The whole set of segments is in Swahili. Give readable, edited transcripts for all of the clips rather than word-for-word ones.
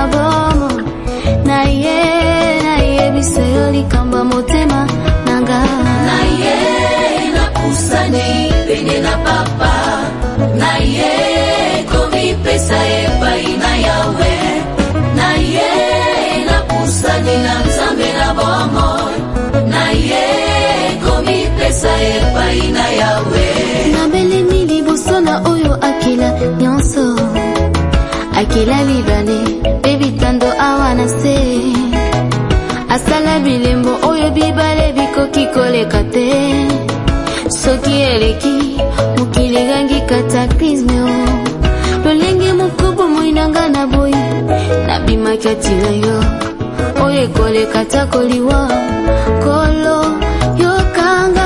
na bomo na ye bisayoli kamba motema nanga na ye na kusani penye na papa na ye komi pesa epaina yawe na ye na kusani na nzambe na bomo na ye komi pesa epaina yawe na bele mili bosona oyo akila nyonso akila libane baby tando awana se asala bilembo oyo bibale bikoki koleka te soki eleki mokili gangi cataclysme lolenge mokubu moinanga na boyi na bimakati na yo oyo koleka ta koliwa kolo yokanga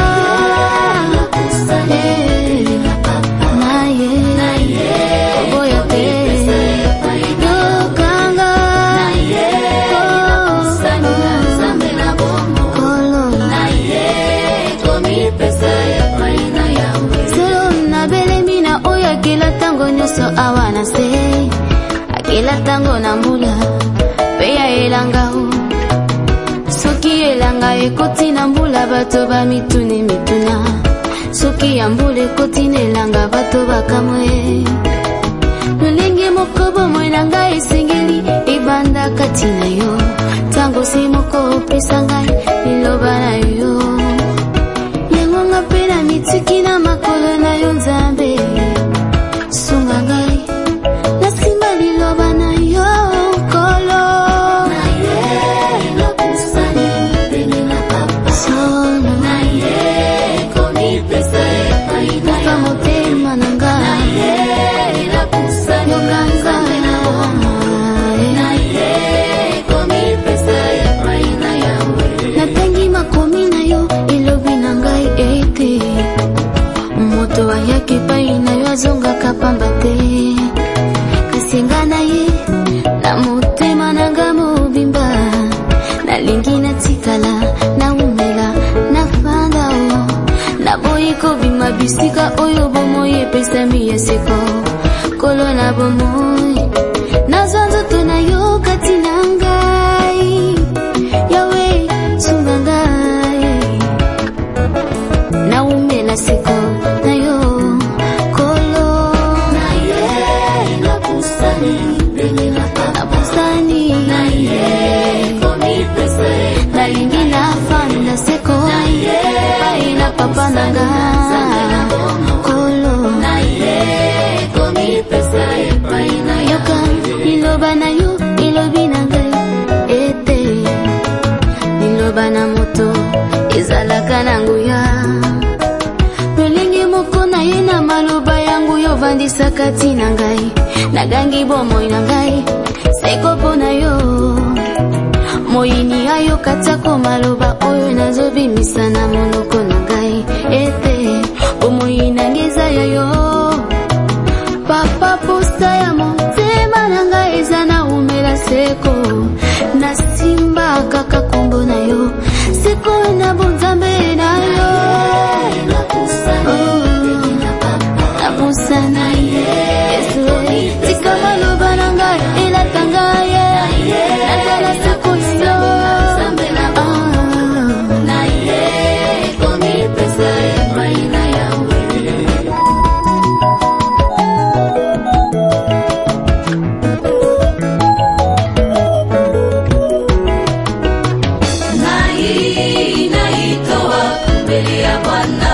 awana se akela tango na mbula peya elanga soki elanga ekoti na mbula bato ba mituna soki ya mbula ekoti na elanga bato bakamwe lolenge mokobo mwenanga esengeli ebanda kati na yo tango si moko pesa ngai liloba na yo yango nga pena mitiki na makolo na yo nzambe sunga ngai nasimba liloba na yo kolo na ye na kusani penye na papa sono na ye komi pesa epaina ya motema nanga na ye na kusani yokanga na bomo na ye komi pesa epaina yawe natangi makomi na yo ilobi na ngai ete moto ayaki paina yo azonga kapamba te kasenga na ye na motema nanga mobimba nalingi na tikala na umela na fanda o na boyi kobima bisika oyo bomoyi epesami ya seko kolo na bomoyi nazwa nzoto na yo kati na ngai yawe sunga ngai na umela seko na yo kolo na ye na kusani penye na pusani na ye komi pesa nalingi na fanda seko na ye paina papa nanga kolo na ye komi pesa paina yoka iloba na yo ilobi na ngai ete iloba na moto ezalaka nangu ya moko na ye na maloba yangu yo vandisa kati na ngai nagangi bomoi na ngai seko pona yo moyini ayo katako maloba oyo nazobimisa na monoko na ngai ete bomoi na ngeza ya yo papa posta ya motema na ngai eza na umela seko na simba kaka kombo na yo seko na bonzambe na yo Musana Yesu tika maloba nanga ila tanga ye natala sako yo na ye komi pesa maina yawe naitoa mbele ya Bwana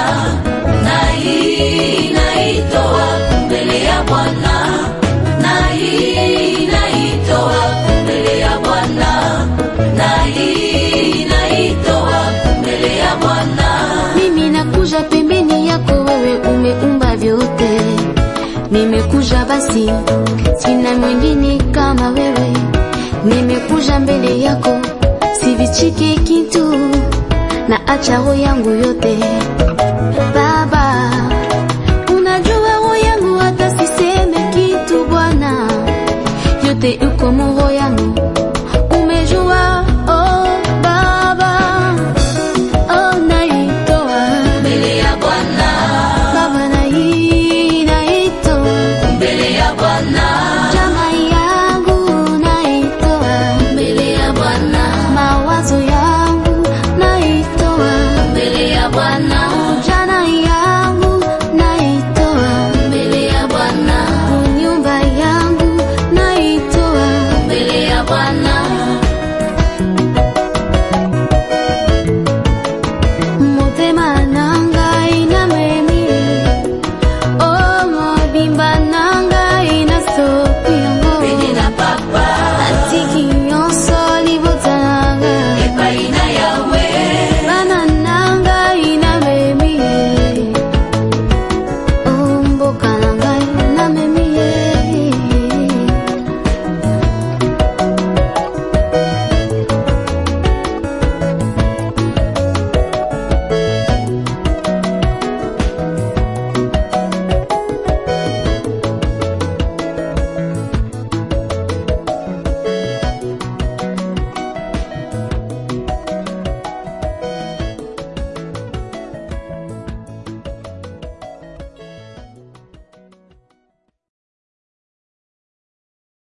naitoa mbele ya Bwana naitoa mbele ya Bwana naitoa mbele ya Bwana mimi nakuja pembeni yako wewe umeumba vyote nimekuja basi sina mwingine kama wewe nimekuja mbele yako sivichiki kitu na acha roho yangu yote baba unajua roho yangu hata siseme kitu Bwana yote uko